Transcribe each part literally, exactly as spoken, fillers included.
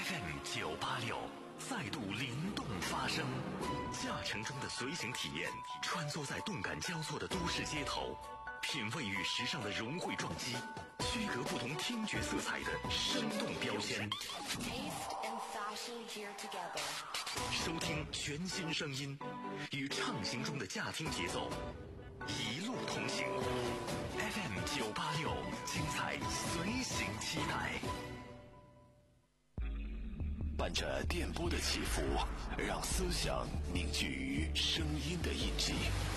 F M 九八六再度灵动发声，驾乘中的随行体验，穿梭在动感交错的都市街头，品味与时尚的融汇撞击，区隔不同听觉色彩的生动标签。收听全新声音，与畅行中的驾听节奏，一路同行。F M 九八六，精彩随行期待。 伴着电波的起伏，让思想凝聚于声音的印记，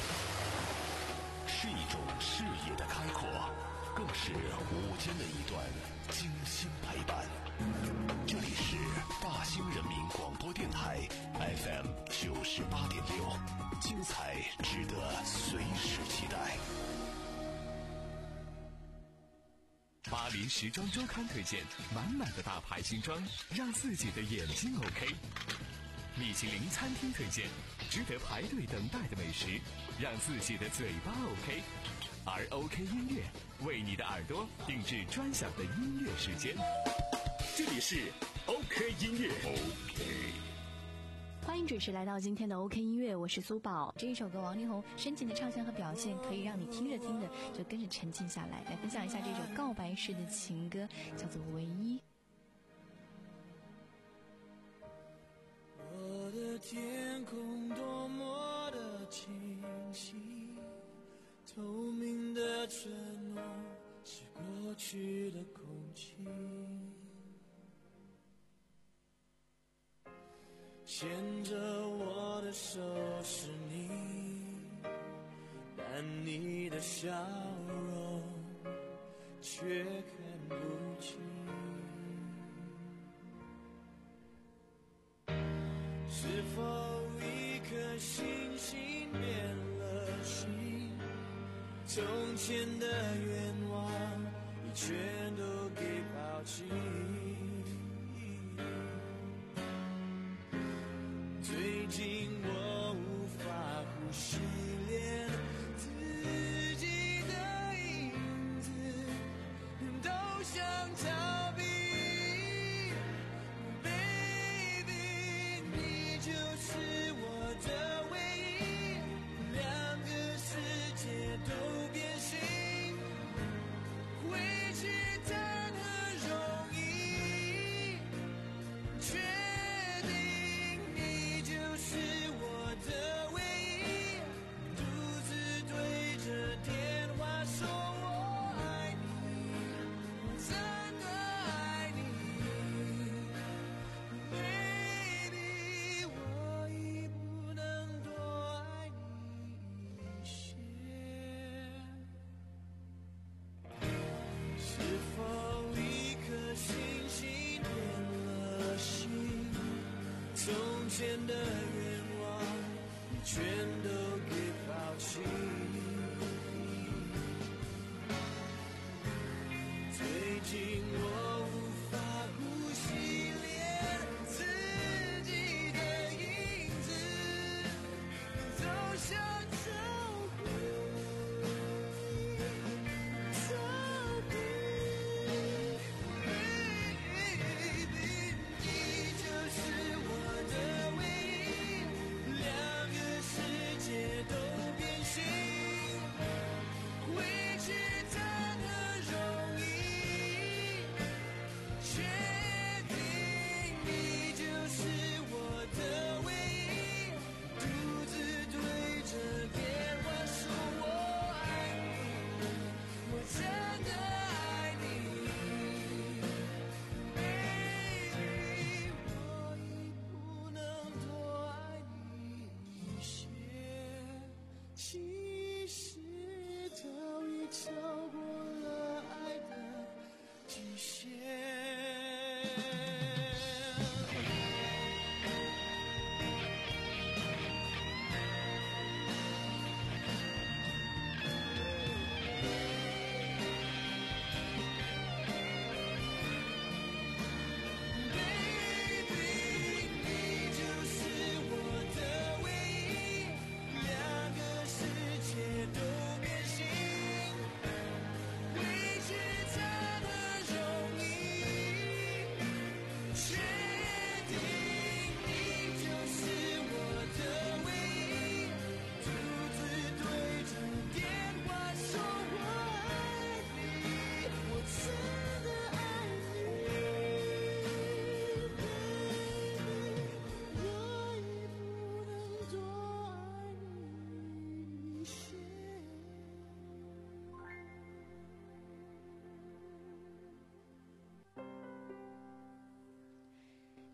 是一种视野的开阔，更是午间的一段精心陪伴。这里是大兴人民广播电台 F M 九十八点六，精彩值得随时期待。 巴黎时装周刊推荐满满的大牌新装，让自己的眼睛 OK。米其林餐厅推荐值得排队等待的美食，让自己的嘴巴 OK。而 OK 音乐为你的耳朵定制专享的音乐时间。这里是 OK 音乐 OK。 欢迎准时来到今天的 OK 音乐，我是苏宝。这一首歌王力宏深情的唱腔和表现，可以让你听着听着就跟着沉浸下来。来分享一下这首告白式的情歌，叫做《唯一》。 我的天空多么的清晰，透明的承诺是过去的空气，牵着我的手是你，但你的笑容却看不清。是否一颗星星变了心？从前的愿望你全都给抛弃。最近我无法呼吸，连自己的影子都想逃避。 Baby， 你就是我的唯一，两个世界都变形，回去谈何容易，确定你就是我的唯一，独自对着电话说我爱你，我真的爱你 ，Baby， 我已不能多爱你一些。是否一颗星星变了心？从前的愿望你全都给抛弃。最近我无法呼吸，连自己的影子都想逃避，逃避。Baby， 你就是我的唯一，两个世界都变形，回去谈何容易，确定你就是我的唯一，独自对着电话说我爱你，我真的爱你 ，Baby， 我已不能多爱你一些，其实早已超过了爱的极限。Baby， 你就是我的唯一，两个世界都变形，回去谈何容易，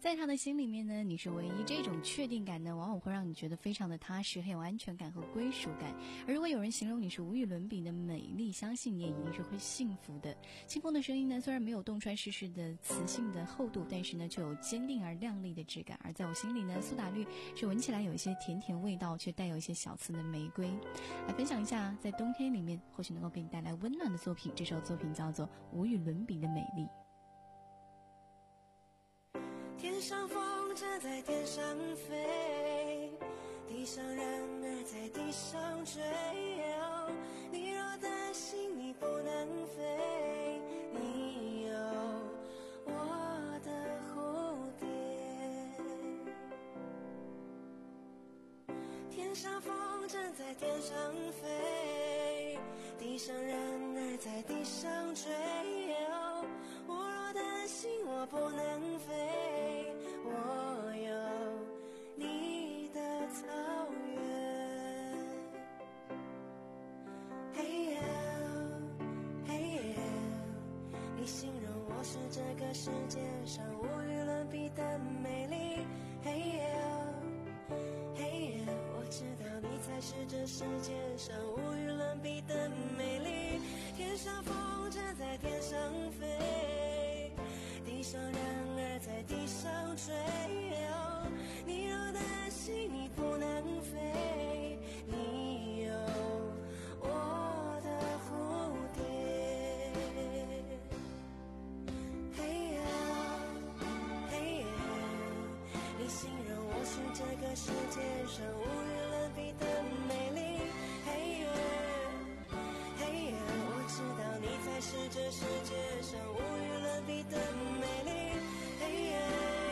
在他的心里面呢，你是唯一。这种确定感呢，往往会让你觉得非常的踏实，很有安全感和归属感。而如果有人形容你是无与伦比的美丽，相信你也一定是会幸福的。清风的声音呢，虽然没有洞穿世事的磁性的厚度，但是呢，却有坚定而亮丽的质感。而在我心里呢，苏打绿是闻起来有一些甜甜味道，却带有一些小刺的玫瑰。来分享一下，在冬天里面或许能够给你带来温暖的作品。这首作品叫做《无与伦比的美丽》。 天上风筝在天上飞，地上人儿在地上追。哦，你若担心你不能飞，你有我的蝴蝶。天上风筝在天上飞，地上人儿在地上追。哦，我若担心我不能飞，我有你的草原。嘿呀嘿呀，你形容我是这个世界上无与伦比的美丽。嘿呀嘿呀，我知道你才是这世界上无与伦比的美丽。天上风筝在天上飞，地上人儿在地上追。哦，你若担心你不能飞，你有我的蝴蝶。嘿呀嘿呀，你形容我是这个世界上无与伦比的美丽。嘿呀嘿呀，我知道你才是这世界上无与伦比的美丽。嘿呀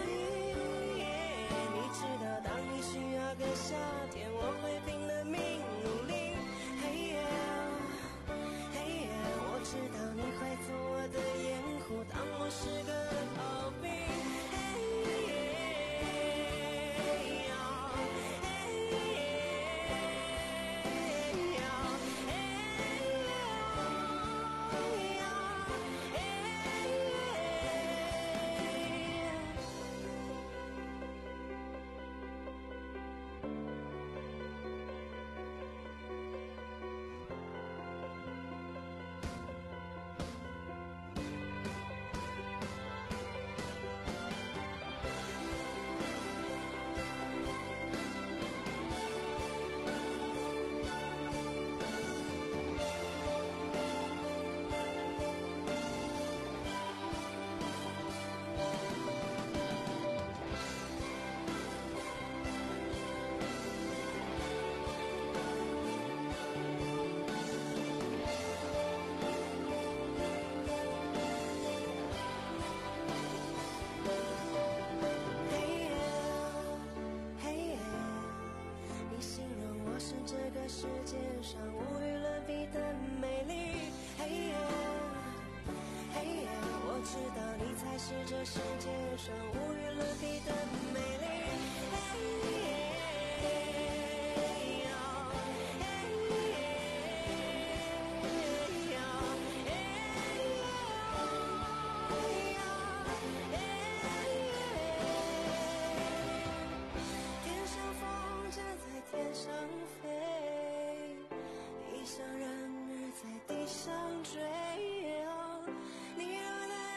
你知道当你需要个夏天，我会拼了命努力。嘿呀嘿呀，我知道你会做我的掩护，当我是个逃兵。嘿呀世界上无与伦比的美丽。嘿呀嘿呀，我知道你才是这世界上无与伦比的美丽。嘿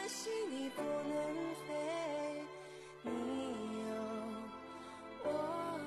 不能飞，你有我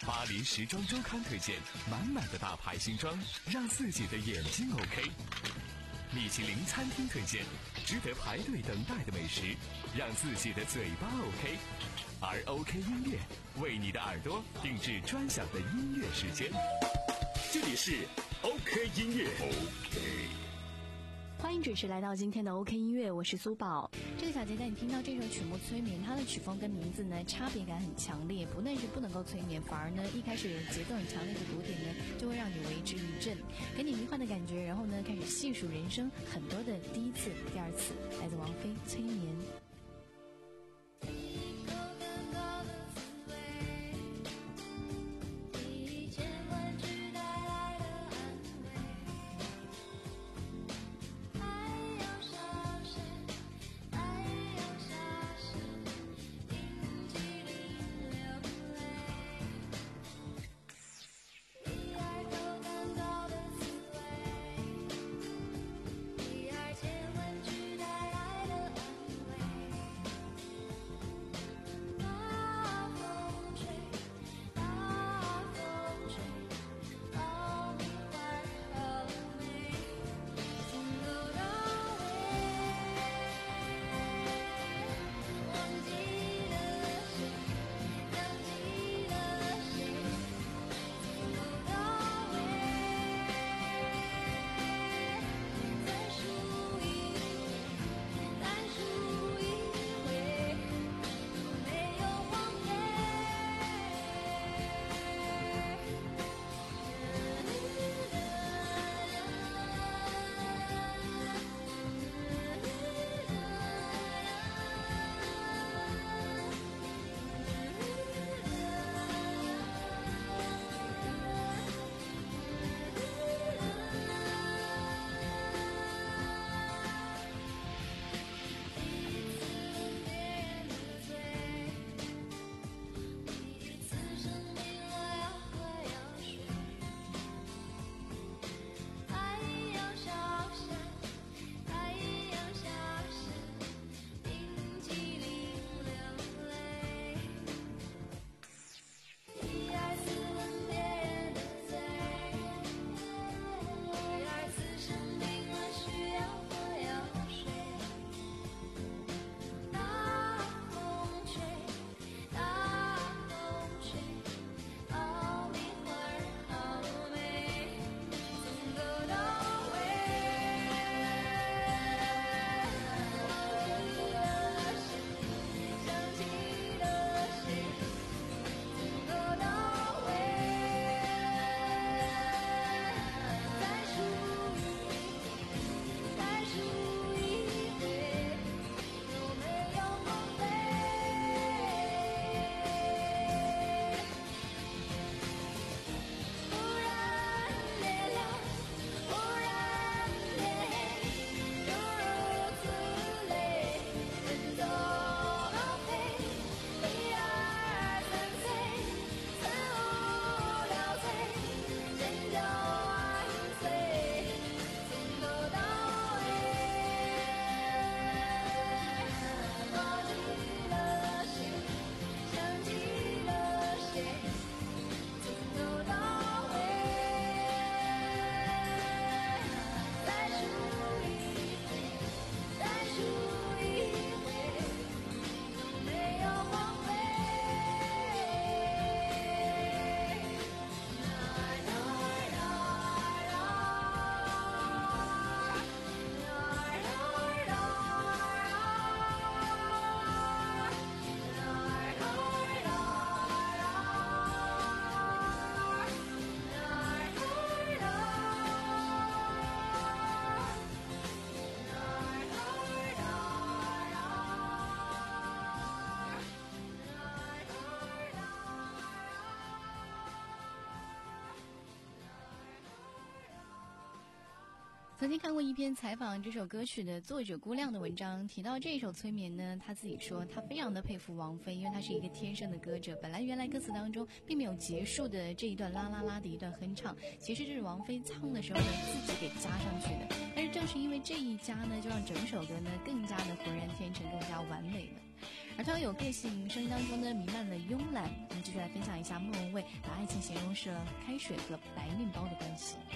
巴黎时装周刊推荐满满的大牌新装，让自己的眼睛 OK。米其林餐厅推荐值得排队等待的美食，让自己的嘴巴 OK。而 OK 音乐为你的耳朵定制专享的音乐时间。 这里是 OK 音乐 OK。 欢迎准时来到今天的 OK 音乐，我是苏宝。这个小节带你听到这首曲目《催眠》，它的曲风跟名字呢差别感很强烈，不但是不能够催眠，反而呢一开始有节奏很强烈的鼓点呢，就会让你为之一振，给你迷幻的感觉，然后呢开始细数人生很多的第一次、第二次。来自王菲《催眠》。曾经看过一篇采访这首歌曲的作者姑亮的文章，提到这首《催眠》呢，他自己说他非常的佩服王菲，因为她是一个天生的歌者。本来原来歌词当中并没有结束的这一段啦啦啦的一段哼唱，其实这是王菲唱的时候呢自己给加上去的。但是正是因为这一加呢，就让整首歌呢更加的浑然天成，更加完美了。 而同样有个性声音当中呢弥漫了慵懒。我们继续来分享一下莫文蔚把爱情形容是开水和白面包的关系。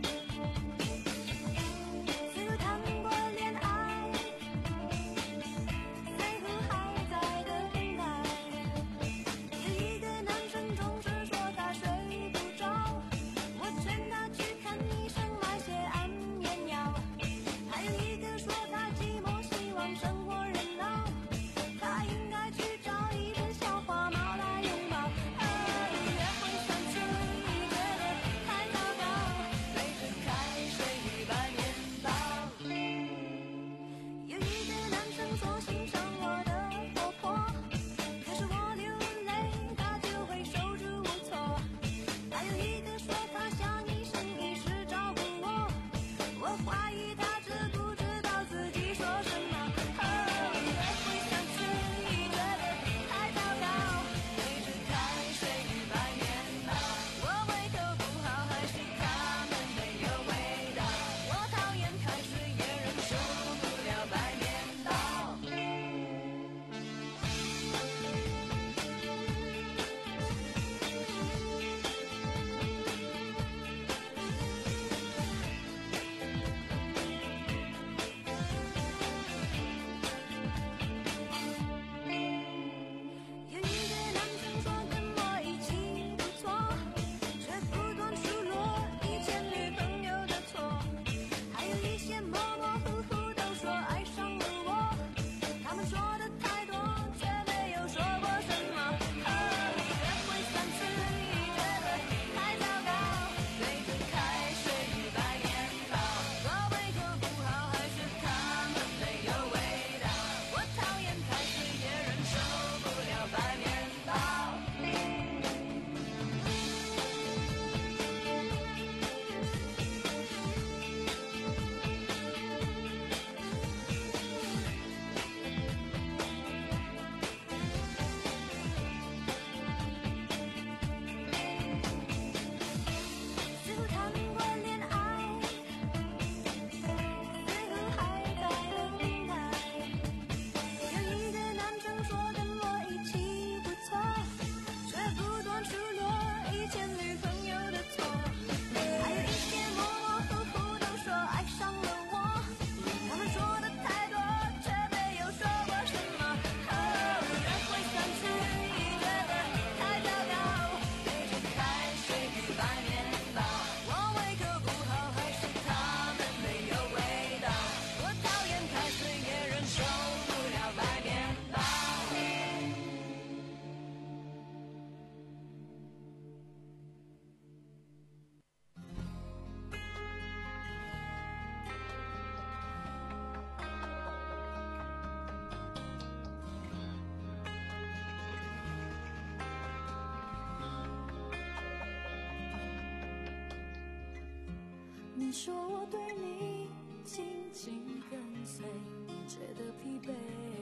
你说我对你紧紧跟随，你觉得疲惫，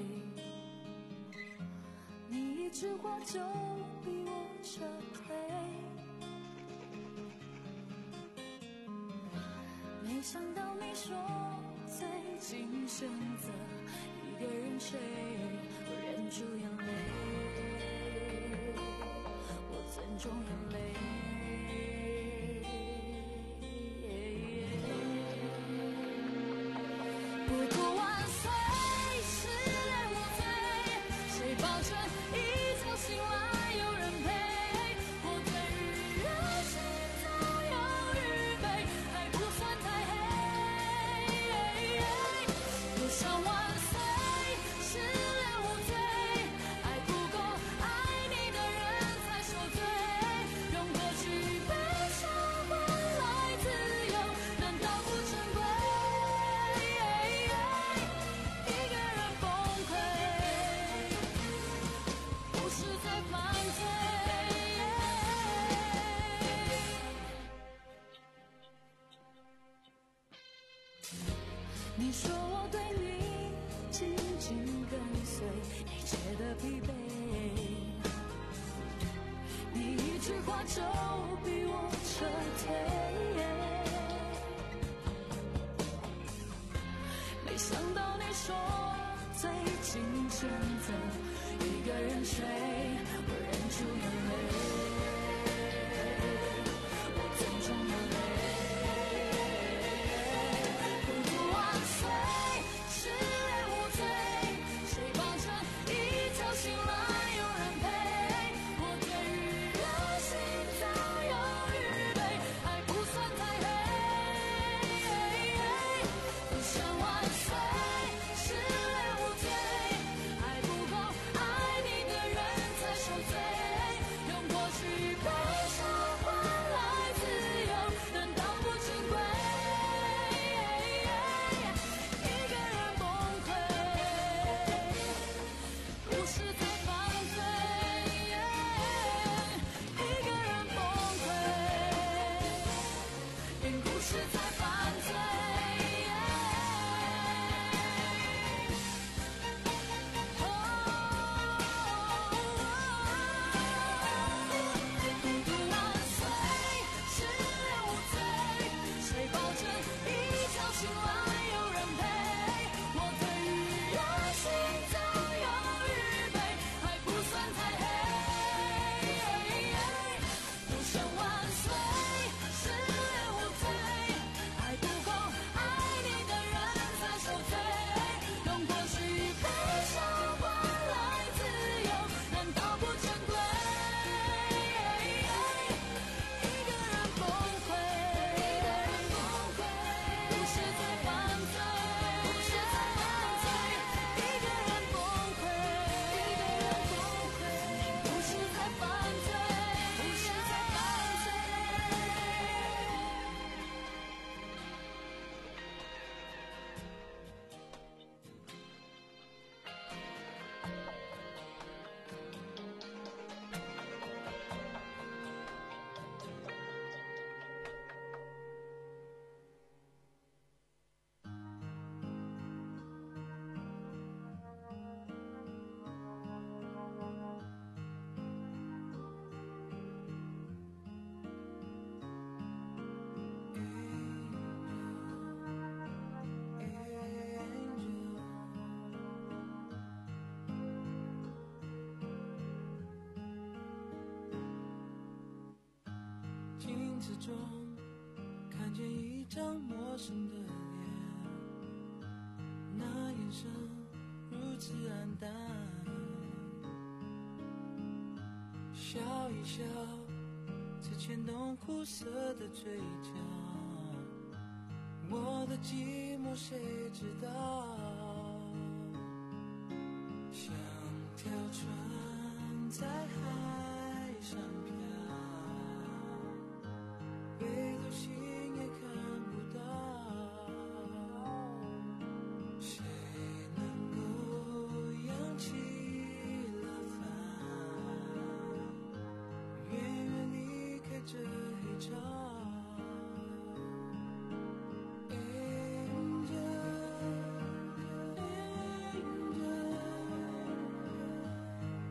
你一句话就逼我撤退，没想到你说最近选择一个人睡，我忍住眼泪，我尊重眼泪。不顾万岁，失恋无罪，谁保证一觉醒来有人陪？我对日热情早有预备，还不算太黑。不想万岁，失恋无罪，爱不够爱你的人才受罪，用过去悲伤换来自由，难道不珍贵？你说我对你紧紧跟随，你觉得疲惫，你一句话就逼我撤退，没想到你说最近选择一个人睡，我忍住眼泪，我尊重了泪。孤独万岁，失恋无罪，谁保证一觉醒来有人陪？我对于热心早有预备，还不算太黑。浮生万岁，失恋无罪，爱不够爱你的人才受罪，用过去悲伤换来自由，难道不珍贵？一个人崩溃，不是在犯罪，一个人崩溃，并不是在犯罪。孤独万岁，失恋无罪，谁保证一觉醒来有人陪？我对于热心早有预备，还不算太黑。浮生万岁，失恋无罪，爱不够爱你的人才受罪，用过去悲伤换来自由，难道不珍贵？一个人崩溃，不是在犯罪，一个人崩溃，不是在犯罪，不是在犯罪。 镜子中看见一张陌生的脸，那眼神如此黯淡，笑一笑才牵动苦涩的嘴角，我的寂寞谁知道？像条船在海上漂，北斗星也看不到，谁能够扬起了帆，远远离开这黑潮。Angel, angel,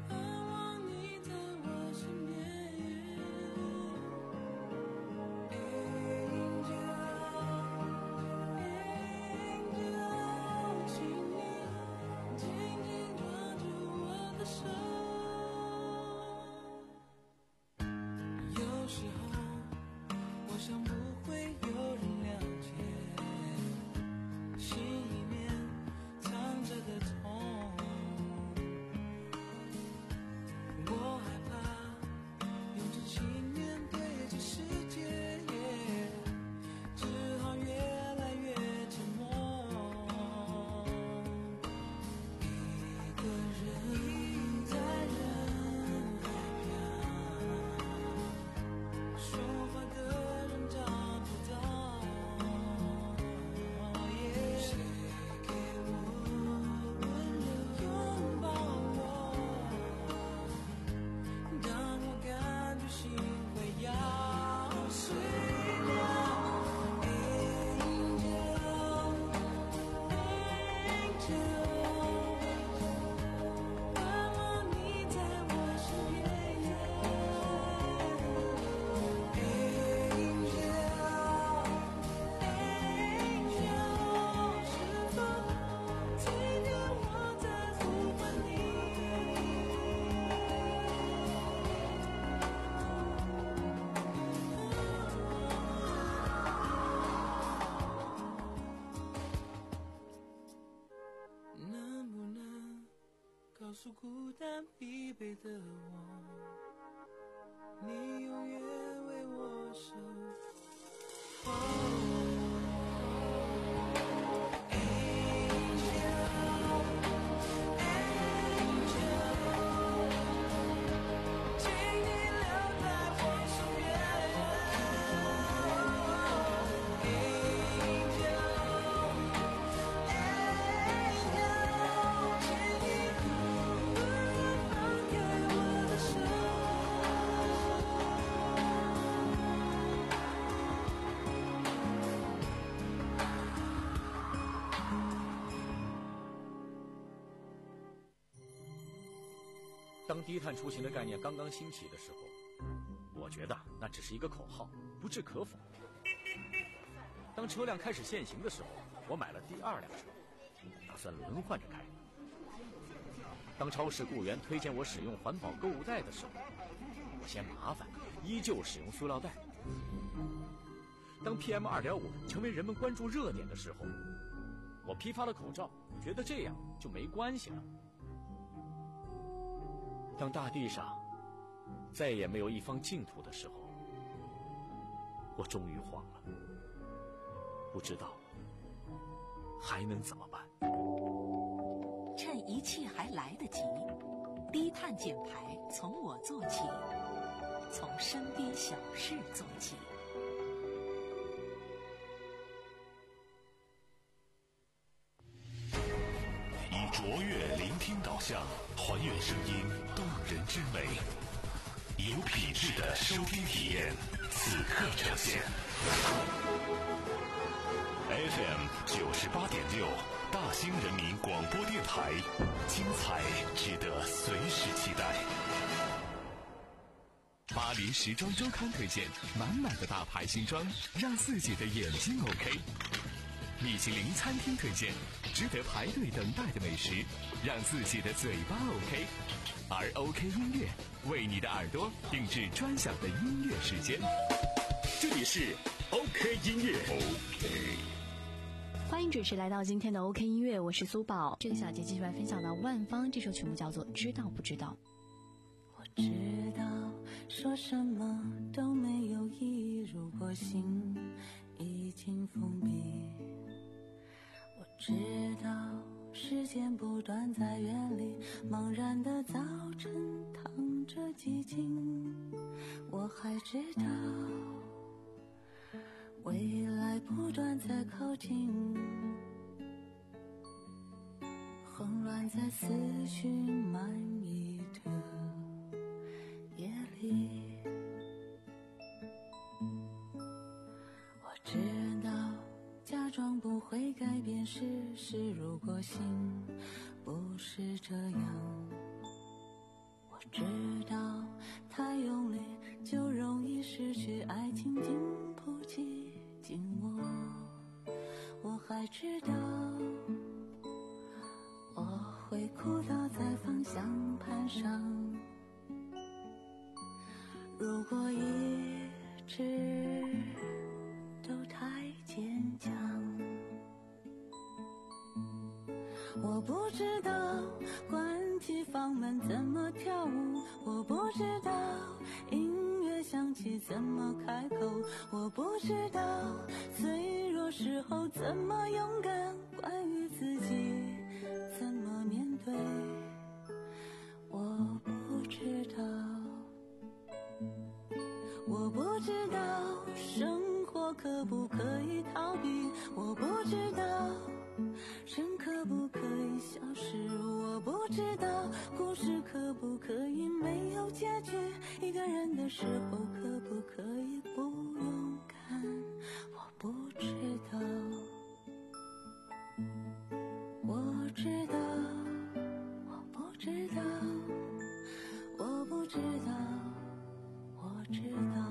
的我，你永远为我守候。 当低碳出行的概念刚刚兴起的时候，我觉得那只是一个口号，不置可否。当车辆开始限行的时候，我买了第二辆车，打算轮换着开。当超市雇员推荐我使用环保购物袋的时候，我嫌麻烦，依旧使用塑料袋。当 P M 二点五 成为人们关注热点的时候，我批发了口罩，觉得这样就没关系了。当大地上再也没有一方净土的时候，我终于慌了，不知道还能怎么办。 趁一切还来得及，低碳减排从我做起，从身边小事做起。 以卓越聆听导向，还原声音动人之美，有品质的收听体验，此刻呈现。F M 九十八点六，大兴人民广播电台，精彩值得随时期待。 巴黎时装周刊推荐满满的大牌新装，让自己的眼睛 OK。米其林餐厅推荐值得排队等待的美食，让自己的嘴巴 OK。而 OK 音乐为你的耳朵定制专享的音乐时间。这里是 OK 音乐 OK。 欢迎准时来到今天的 OK 音乐，我是苏宝。这个小节继续来分享到万芳，这首曲目叫做《知道不知道》。 我知道说什么都没有意义，如果心已经封闭。我知道时间不断在远离，茫然的早晨淌着寂静。我还知道未来不断在靠近，混乱在思绪满溢的夜里。我知道假装不会改变事实，如果心不是这样。我知道太用力就容易失去爱情，经不起紧握。我还知道我会哭倒在方向盘上，如果一直都太坚强。我不知道关起房门怎么跳舞，我不知道音乐响起怎么开口，我不知道脆弱时候怎么勇敢，关于自己怎么面对，我不知道。我不知道生活可不可以逃避，我不知道人可不可以消失，我不知道故事可不可以没有结局，一个人的时候可不可以不勇敢，我不知道。我知道我不知道我不知道我知道。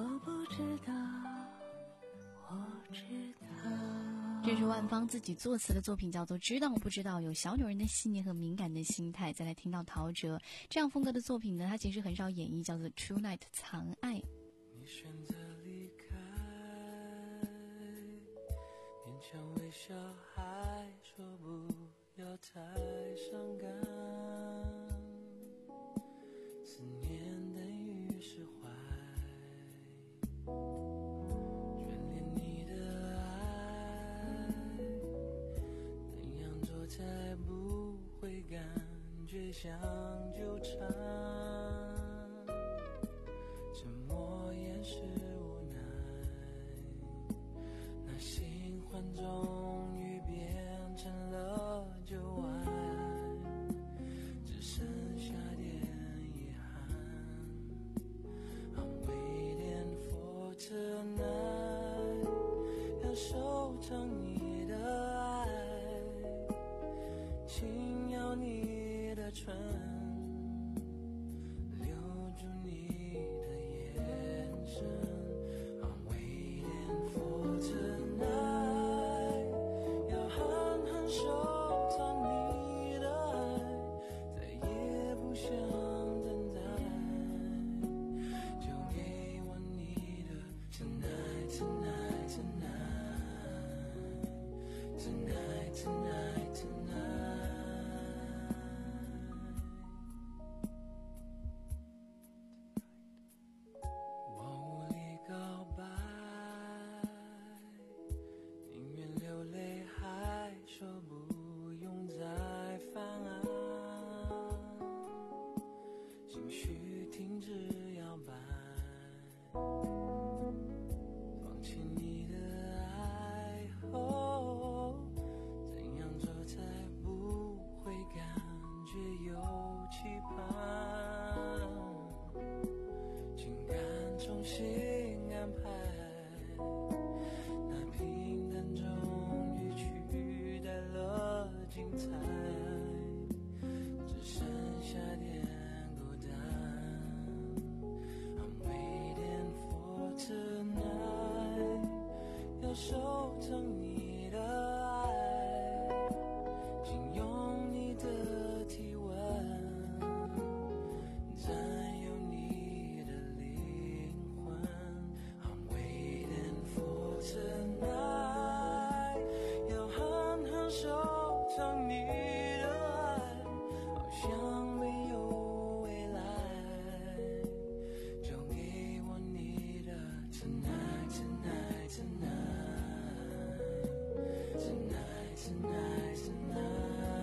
不知道，我知道。 这是万芳自己作词的作品，叫做《知道不知道》，有小女人的细腻和敏感的心态。再来听到陶喆这样风格的作品呢，他其实很少演绎，叫做《True Night》藏爱。 你选择离开，勉强微笑，还说不要太伤感，思念等于释怀，眷恋你的爱，怎样做才不会感觉像纠缠，沉默掩饰无奈，那新欢终于变成了旧爱，只剩下点遗憾。I'm waiting for tonight， 要收藏你的爱，轻咬你的唇，留住你的眼神。I'm waiting for tonight， 要狠狠收藏你的爱，再也不想等待，就给我你的 tonight tonight tonight tonight tonight tonight。我无力告白，宁愿流泪，还说不用再犯案，情绪停止摇摆，放弃你的爱，哦，怎样做才不会感觉有期盼，情感重新安排，那平淡终于取代了精彩，只剩下点孤单。I'm waiting for tonight， 要收藏你的爱，请用你的体温占有你的灵魂。I'm waiting for tonight， 要狠狠收藏你的爱，好像没有未来，就给我你的 tonight tonight tonight tonight tonight tonight。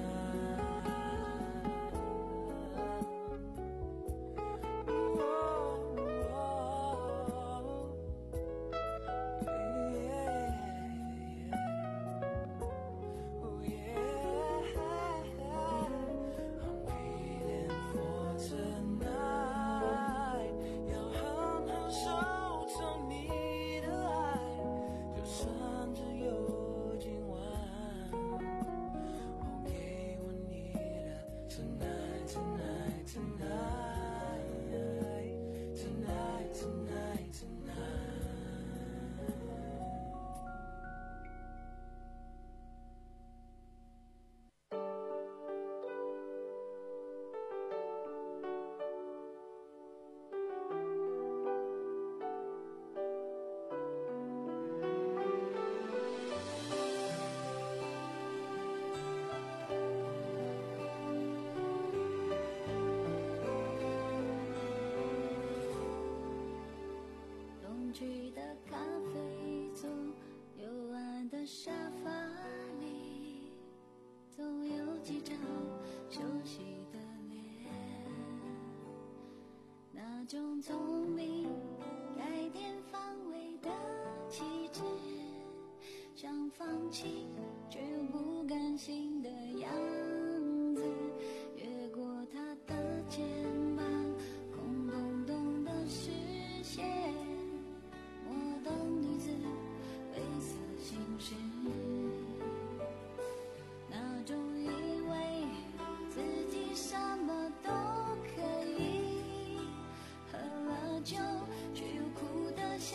东区的咖啡座，幽暗的沙发里，总有几张熟悉的脸，那种聪明改变方位的气质，想放弃却又不甘心的样子，越过他的肩膀，空洞洞的视线，我的女子微似心事，那种以为自己什么都可以，喝了酒却又哭得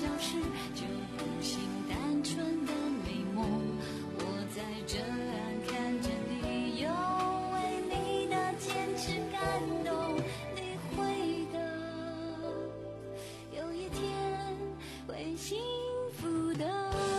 消失，就不信单纯的美梦。我在这岸看着你，又为你的坚持感动。你会的，有一天会幸福的。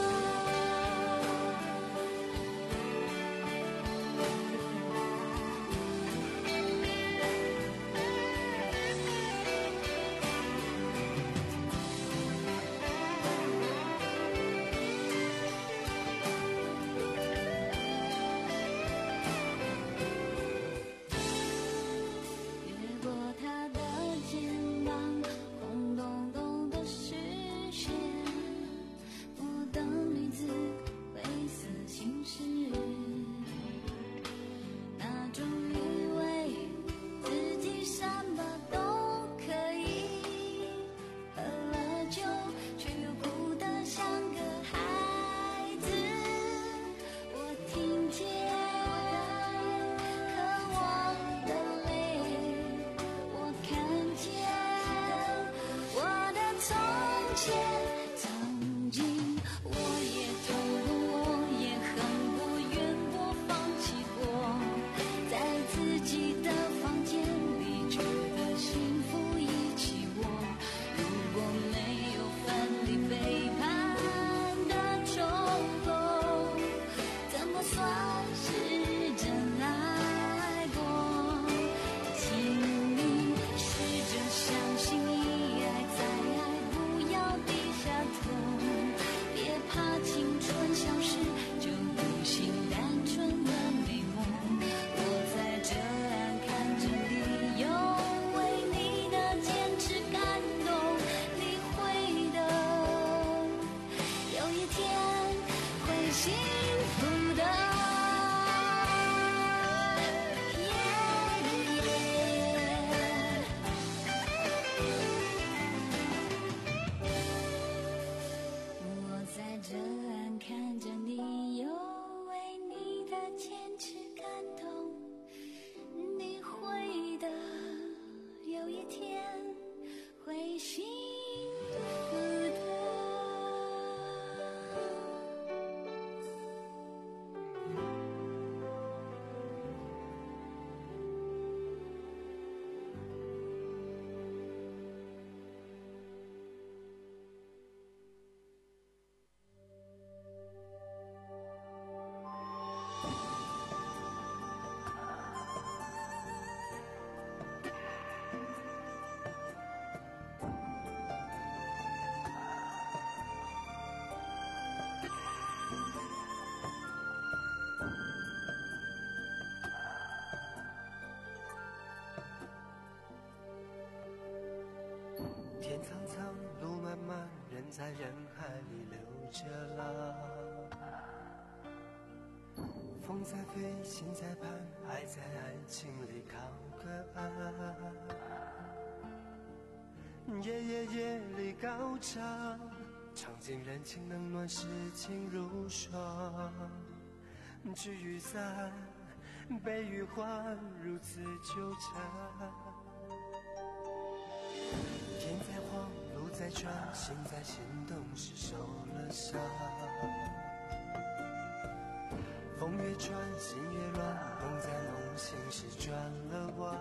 天苍苍，路漫漫，人在人海里流着浪。风在飞，心在盼，爱在爱情里靠个岸。夜夜夜里高唱，尝尽人情冷暖，世情如霜。聚与散，悲与欢，如此纠缠。天在晃，路在转，心在心动时受了伤。风越转，心越乱，梦在梦醒时转了弯。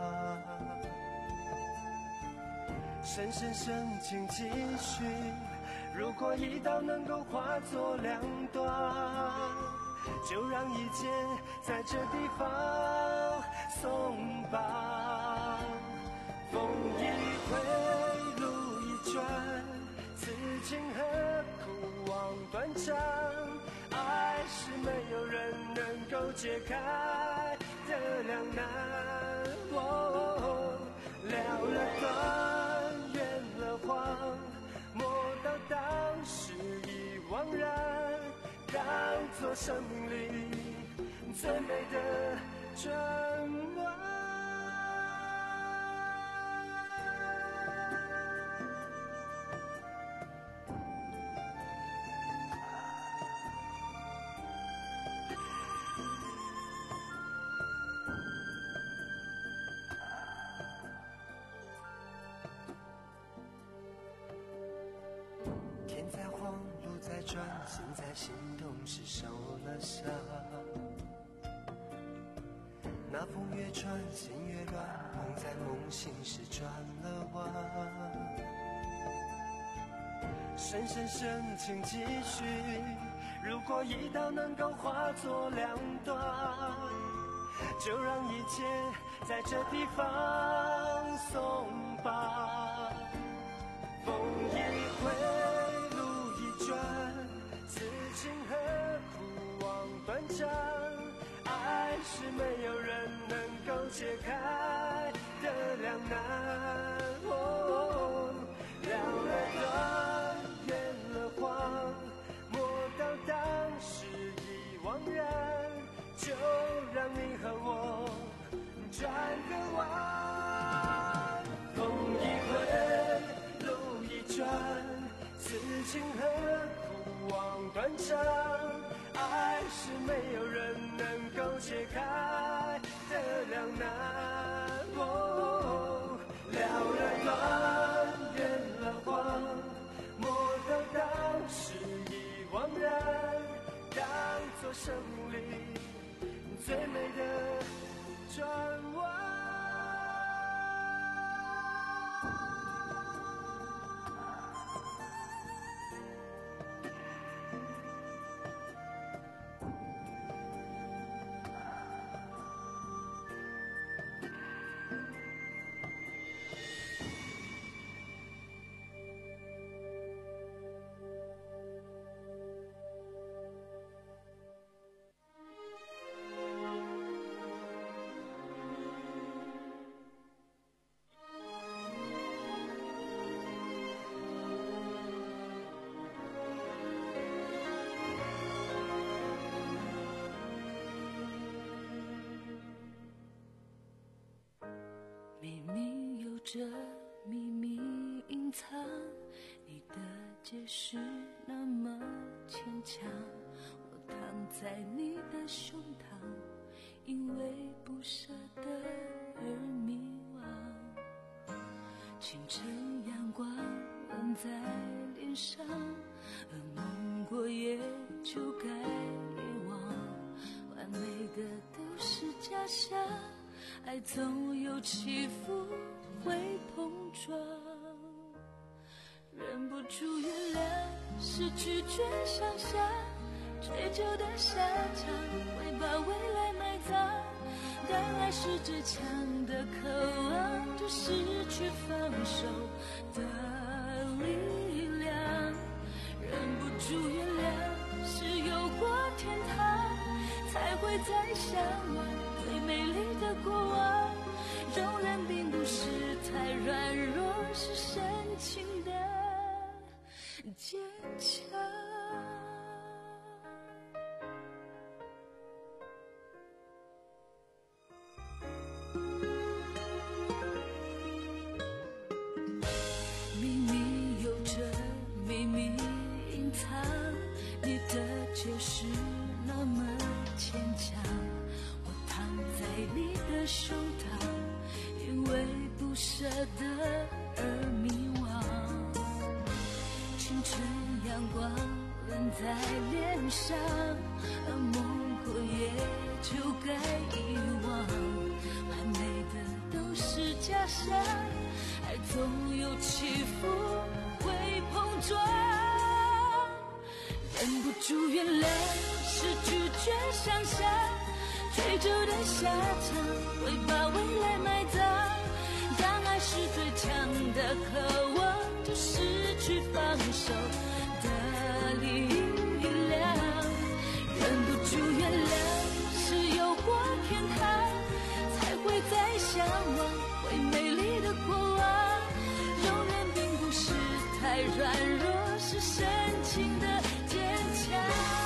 深深深情继续，如果一刀能够化作两段，就让一切在这地方松绑。风一回，路一转，此情何苦望断肠？爱是没有人能够解开的两难。哦，了了断，圆了谎，莫到当时已惘然，当作生命里最美的转弯。天转，现在心动是受了伤。那风越转，心越乱，梦在梦醒时转了弯。深深深情继续，如果一刀能够化作两段，就让一切在这地方松绑。风一回，路一转，此情何苦望断肠？爱是没有人能够解开的两难。哦，了了断，圆了谎，莫到当时已惘然，就让你和我转个弯。风一回，路一转，此情何苦望断肠？爱是没有人能够解开的两难。哦，了了断，圆了谎，莫到当时已惘然，当作生命里最美的转弯。 明明有着秘密隐藏，你的解释那么牵强，我躺在你的胸膛，因为不舍得而迷惘。清晨阳光吻在脸上，而梦过也就该遗忘，完美的都是假象，爱总有起伏，会碰撞，忍不住原谅，是拒绝想象，追究的下场会把未来埋葬。当爱是最强的渴望，就失去放手的力量。忍不住原谅，是有过天堂，才会再相望。最美丽的过往，容忍并不是太软弱，是深情的坚强。明明有着秘密隐藏，你的解释那么牵强，躺在你的胸膛，因为不舍得而迷惘。清晨阳光吻在脸上，而梦过也就该遗忘。完美的都是假象，爱总有起伏，会碰撞。忍不住原谅，是拒绝想象，追究的下场会把未来埋葬。当爱是最强的渴望，就失去放手的力量。忍不住原谅，是有过天堂，才会再相望。会美丽的过往，容忍并不是太软弱，是深情的坚强。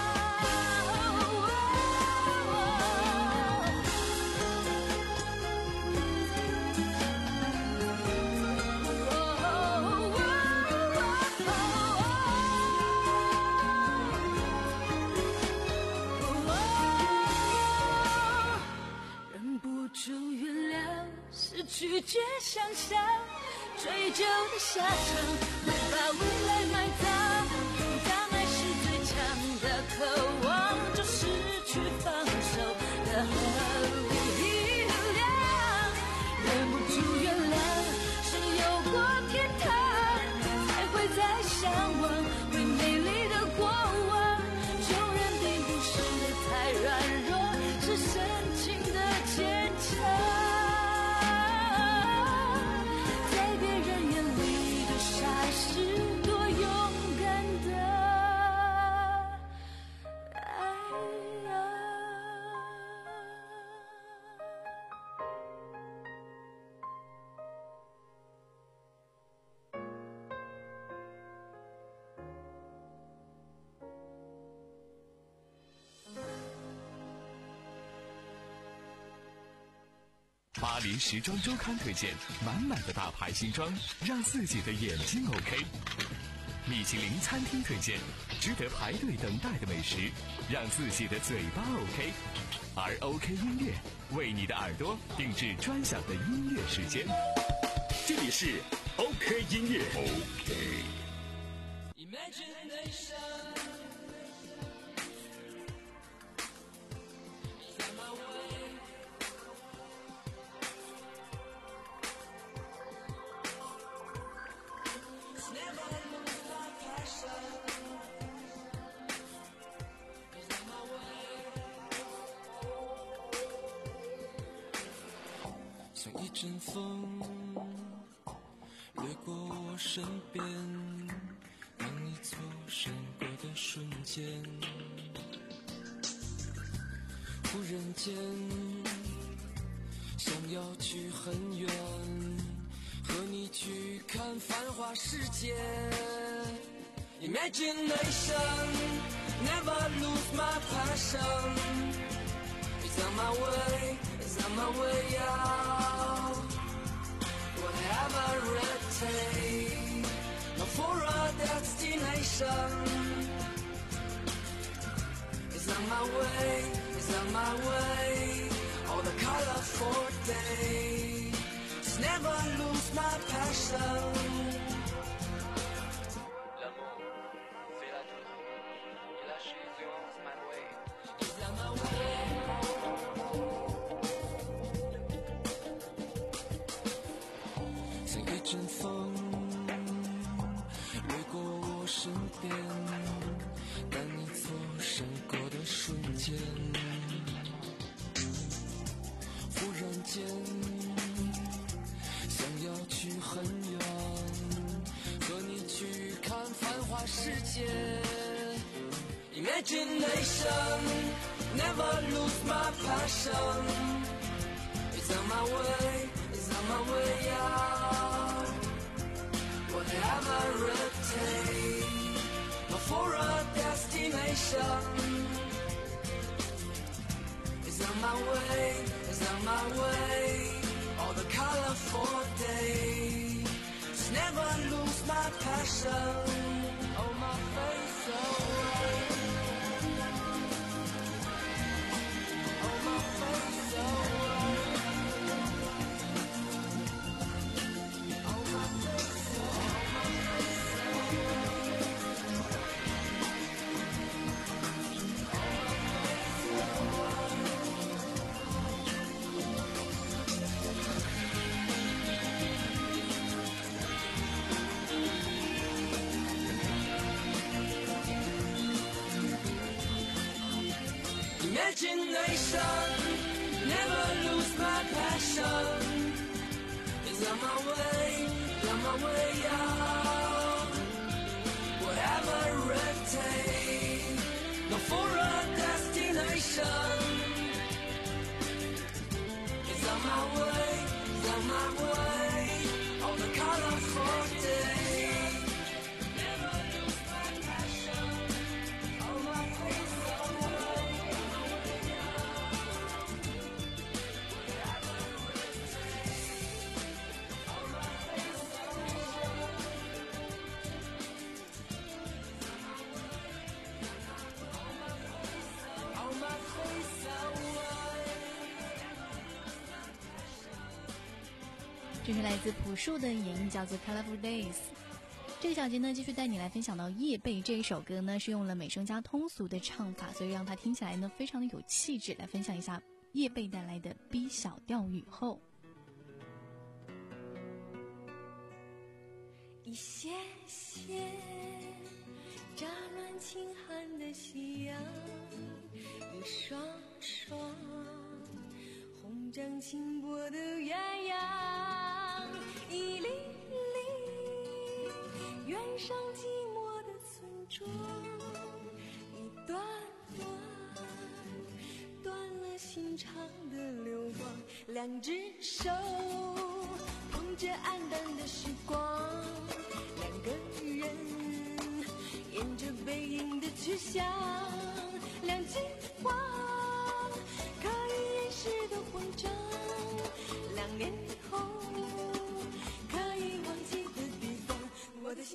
拒绝想象，追究的下场会把未来埋葬。当爱是最巴黎时装周刊推荐满满的大牌新装，让自己的眼睛 OK。米其林餐厅推荐值得排队等待的美食，让自己的嘴巴 OK。而 OK 音乐为你的耳朵定制专享的音乐时间。 这里是 OK 音乐。 OK。像一阵风掠过我身边，当你错身过的瞬间，忽然间想要去很远，和你去看繁华世界。Imagination never lose my passion. It's on my way, it's on my way out. Whatever it takes, not for a destination. It's on my way, it's on my way. All the colorful days, just never lose my passion. Imagination never lose my passion. It's on my way, it's on my way out. Whatever it takes, not for a destination. It's on my way, it's on my way. All the colorful days, just never lose my passion. Oh, my face away. Oh, my face away. Oh, my face Imagination never lose my passion. It's on my way, on my way out. Whatever it takes, not for a destination. It's on my way, it's on my way. All the colorful days, never lose my passion. Oh, my face away. 这是来自朴树的演绎，叫做 Colorful Days。这个小节呢，继续带你来分享到夜贝这一首歌呢，是用了美声加通俗的唱法，所以让它听起来呢非常的有气质。来分享一下夜贝带来的 B 小调雨后。 一些些乍暖轻寒的夕阳，一双双红掌轻薄的鸳鸯，一粒粒远上寂寞的村庄，一段段断了心肠的流光，两只手捧着黯淡的时光，两个人沿着背影的去向，两句话可以掩饰的慌张，两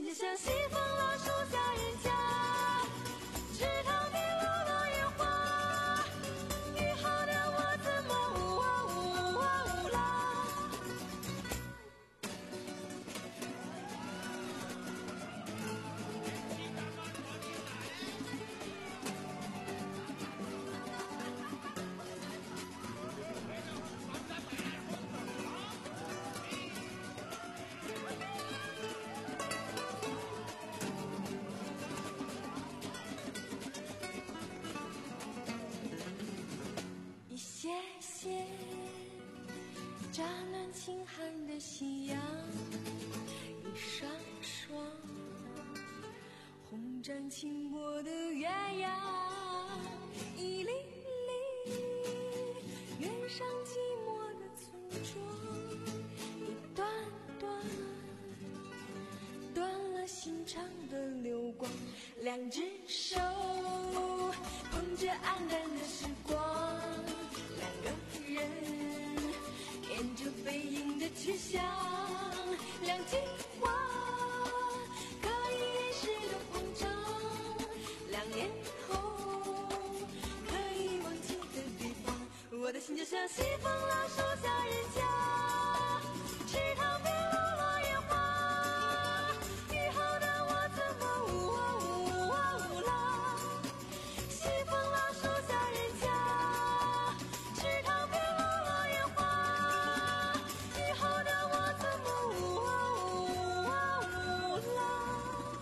心就像西风老树下人家，池塘边落落叶花，雨后的我怎么呜啊呜啊呜啦。一些些乍暖轻寒的夕阳，一双双红掌轻波的鸳鸯，一粒粒远上寂寞的村庄，一段段断了心肠的流光，两只手捧着黯淡的时光，两个人沿着背影的去向，两句话可以掩饰的慌张，两年后可以忘记的地方，我的心就像西风老树下人家，池塘边落落叶花，雨后的我怎么呜啊呜啊呜啦。西风老树下人家，池塘边落落叶花，雨后的我怎么呜啊呜啊呜啦。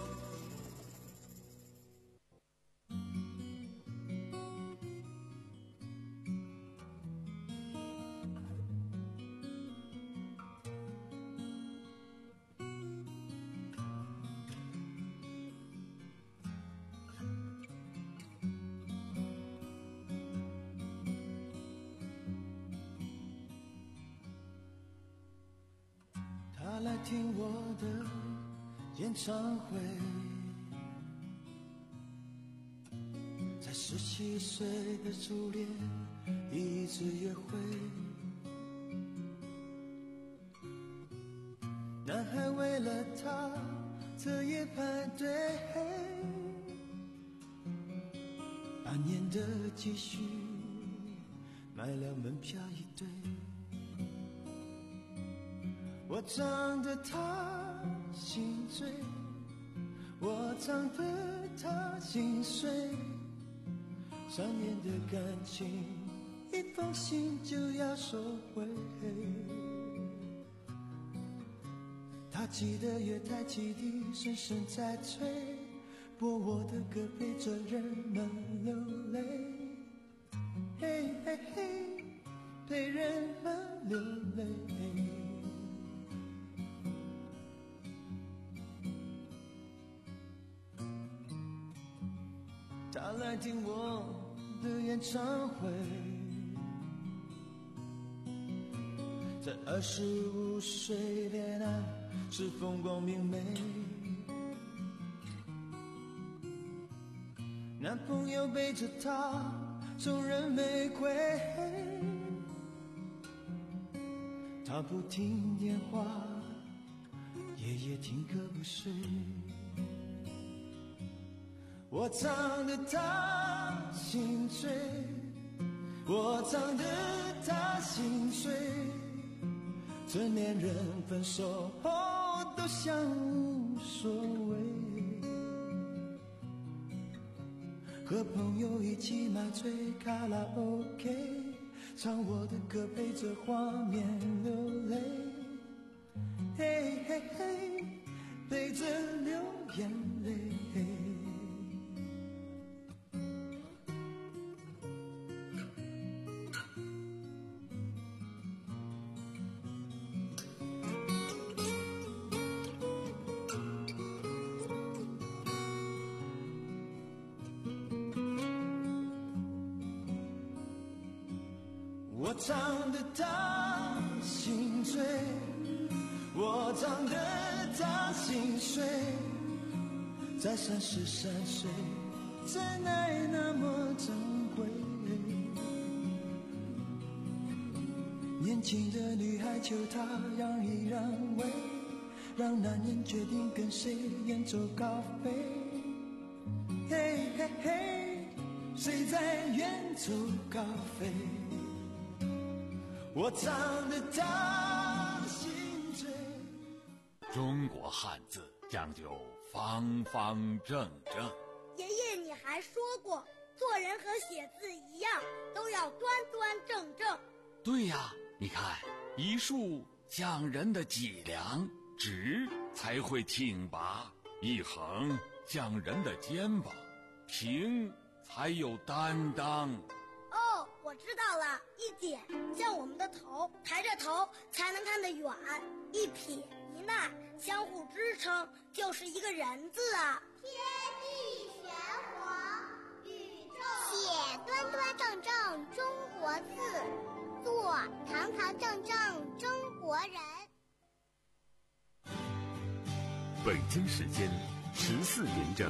他来听我的演唱会，在十七岁的初恋第一次约会，男孩为了她彻夜排队，半年的积蓄买了门票一对，我唱得他心醉，我唱得他心碎，三年的感情一封信就要收回，他记得月台汽笛声声在催，播我的歌陪着人们流泪，嘿嘿嘿，陪人们流泪。他来听我的演唱会，在二十五岁恋爱是风光明媚，男朋友背着她送人玫瑰，她不听电话，夜夜听歌不睡，我唱得他心醉，我唱得他心碎，成年人分手后都像无所谓，和朋友一起买醉卡拉 OK， 唱我的歌陪着画面流泪，嘿嘿嘿，陪着流眼泪。我唱得他心醉，我唱得他心碎，在三十三岁，真爱那么珍贵。年轻的女孩求他让一让位， 让男人决定跟谁远走高飞。嘿嘿嘿，谁在远走高飞？我唱得他心醉。 中国汉字讲究方方正正。 爷爷，你还说过，做人和写字一样，都要端端正正。 对呀，你看，一竖讲人的脊梁，直才会挺拔；一横讲人的肩膀，平才有担当。 哦，我知道了，一点像我们的头，抬着头才能看得远；一撇一捺相互支撑，就是一个人字啊。 天地玄黄，宇宙写端端正正中国字，做堂堂正正中国人。 北京时间十四点整。